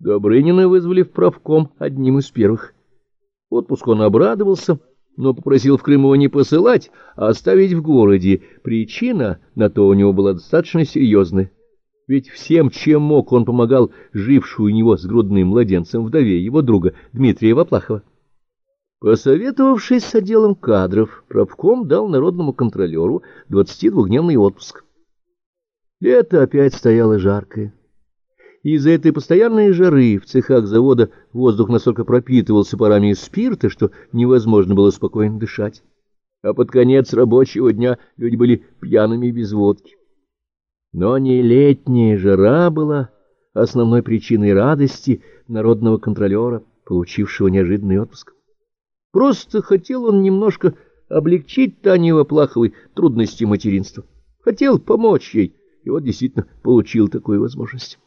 Добрынина вызвали в правком одним из первых. Отпуск он обрадовался, но попросил в Крым его не посылать, а оставить в городе. Причина на то у него была достаточно серьезная. Ведь всем, чем мог, он помогал жившую у него с грудным младенцем вдове его друга Дмитрия Воплахова. Посоветовавшись с отделом кадров, правком дал народному контролеру 22-дневный отпуск. Лето опять стояло жаркое. Из-за этой постоянной жары в цехах завода воздух настолько пропитывался парами спирта, что невозможно было спокойно дышать. А под конец рабочего дня люди были пьяными без водки. Но не летняя жара была основной причиной радости народного контролера, получившего неожиданный отпуск. Просто хотел он немножко облегчить Тане Воплаховой трудности материнства. Хотел помочь ей, и вот действительно получил такую возможность.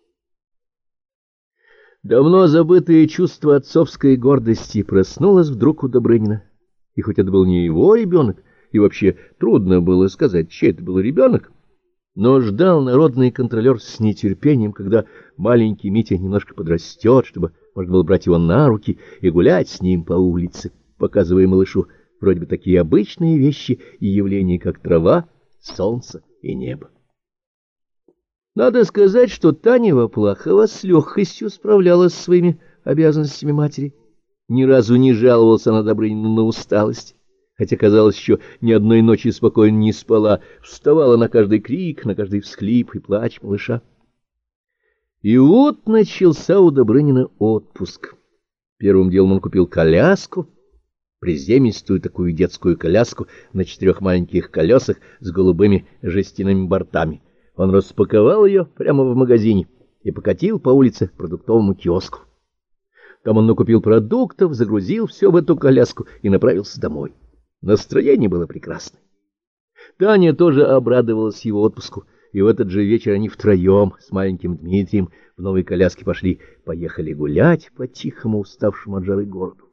Давно забытое чувство отцовской гордости проснулось вдруг у Добрынина. И хоть это был не его ребенок, и вообще трудно было сказать, чей это был ребенок, но ждал народный контролер с нетерпением, когда маленький Митя немножко подрастет, чтобы можно было брать его на руки и гулять с ним по улице, показывая малышу вроде бы такие обычные вещи и явления, как трава, солнце и небо. Надо сказать, что Таня Воплахова с легкостью справлялась со своими обязанностями матери. Ни разу не жаловалась она Добрынину на усталость, хотя, казалось, еще ни одной ночи спокойно не спала, вставала на каждый крик, на каждый всхлип и плач малыша. И вот начался у Добрынина отпуск. Первым делом он купил коляску, приземистую такую детскую коляску на 4 маленьких колесах с голубыми жестяными бортами. Он распаковал ее прямо в магазине и покатил по улице к продуктовому киоску. Там он накупил продуктов, загрузил все в эту коляску и направился домой. Настроение было прекрасное. Таня тоже обрадовалась его отпуску, и в этот же вечер они втроем с маленьким Дмитрием в новой коляске поехали гулять по тихому, уставшему от жары городу.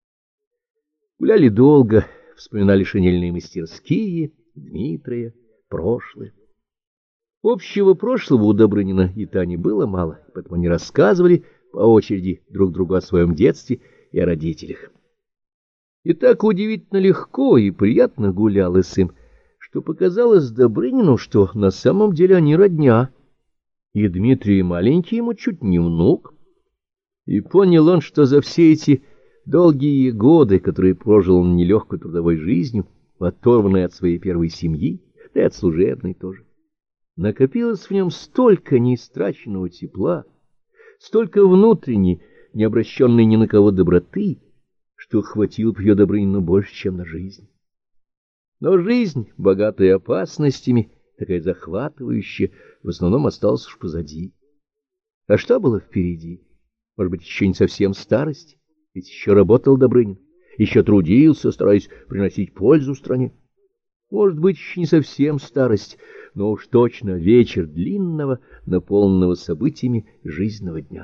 Гуляли долго, вспоминали шинельные мастерские, Дмитрия, прошлое. Общего прошлого у Добрынина и Тани было мало, поэтому они рассказывали по очереди друг другу о своем детстве и о родителях. И так удивительно легко и приятно гулялось им, что показалось Добрынину, что на самом деле они родня, и Дмитрий маленький ему чуть не внук. И понял он, что за все эти долгие годы, которые прожил он нелегкой трудовой жизнью, оторванный от своей первой семьи, да и от служебной тоже, накопилось в нем столько неистраченного тепла, столько внутренней, не обращенной ни на кого доброты, что хватило бы ее Добрынину больше, чем на жизнь. Но жизнь, богатая опасностями, такая захватывающая, в основном осталась уж позади. А что было впереди? Может быть, еще не совсем старость? Ведь еще работал Добрынин, еще трудился, стараясь приносить пользу стране. Может быть, еще не совсем старость, но уж точно вечер длинного, наполненного событиями жизненного дня.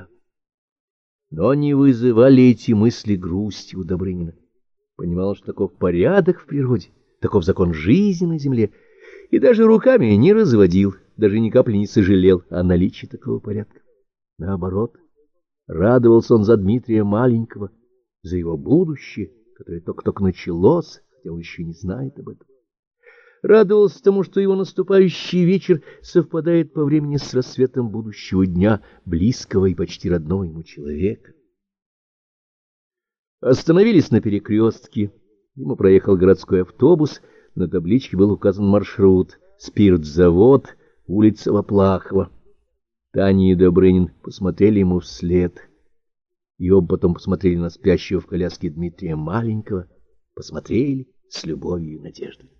Но не вызывали эти мысли грусти у Добрынина. Понимал, что таков порядок в природе, таков закон жизни на земле, и даже руками не разводил, даже ни капли не сожалел о наличии такого порядка. Наоборот, радовался он за Дмитрия маленького, за его будущее, которое только-только началось, хотя он еще не знает об этом. Радовался тому, что его наступающий вечер совпадает по времени с рассветом будущего дня, близкого и почти родного ему человека. Остановились на перекрестке. Мимо проехал городской автобус, на табличке был указан маршрут: спиртзавод, улица Воплахова. Таня и Добрынин посмотрели ему вслед, и оба потом посмотрели на спящего в коляске Дмитрия маленького, посмотрели с любовью и надеждой.